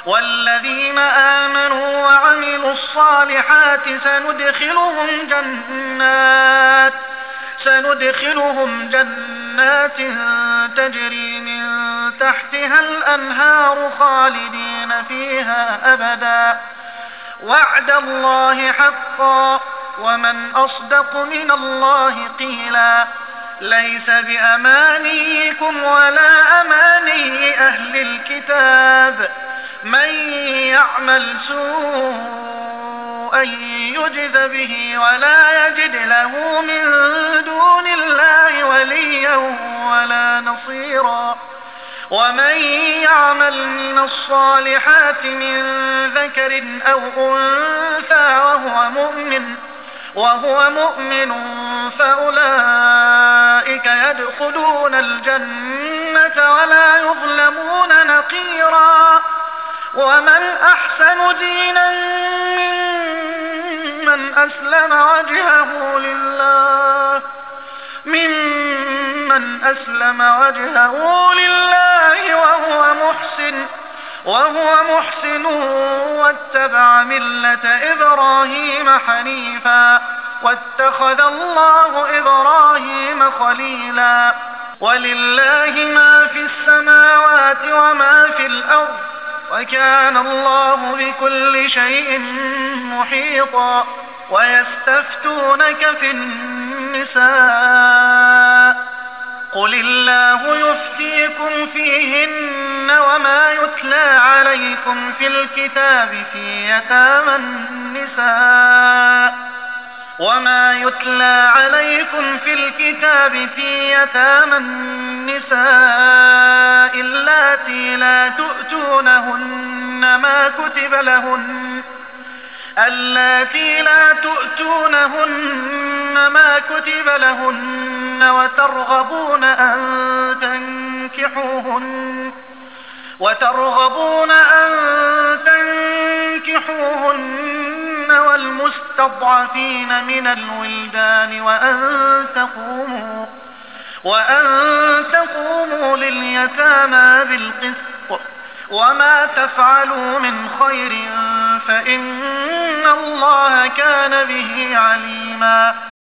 والذين آمنوا وعملوا الصالحات سندخلهم جنات تجري من تحتها الأنهار خالدين فيها أبدا وعد الله حقا ومن أصدق من الله قيلا ليس بأمانيكم ولا أماني أهل الكتاب من يعمل سوءا يجز به ولا يجد له من دون الله وليا ولا نصيرا ومن يعمل من الصالحات من ذكر أو أنثى وهو مؤمن فأولئك يدخلون الجنة ولا يظلمون نقيرا ومن أحسن دينا ممن أسلم وجهه لله وهو محسن واتبع ملة إبراهيم حنيفا واتخذ الله إبراهيم خليلا ولله ما في السماوات وما في الأرض وكان الله بكل شيء محيطا ويستفتونك في النساء قل الله يفتيكم فيهن وما يتلى عليكم في الكتاب في يتامى النساء اللاتي لا تؤتونهن ما كتب لهن وترغبون أن تنكحوهن والمستضعفين من الولدان وأن تقوموا لليتامى بالقسط وما تفعلوا من خير فإن الله كان به عليما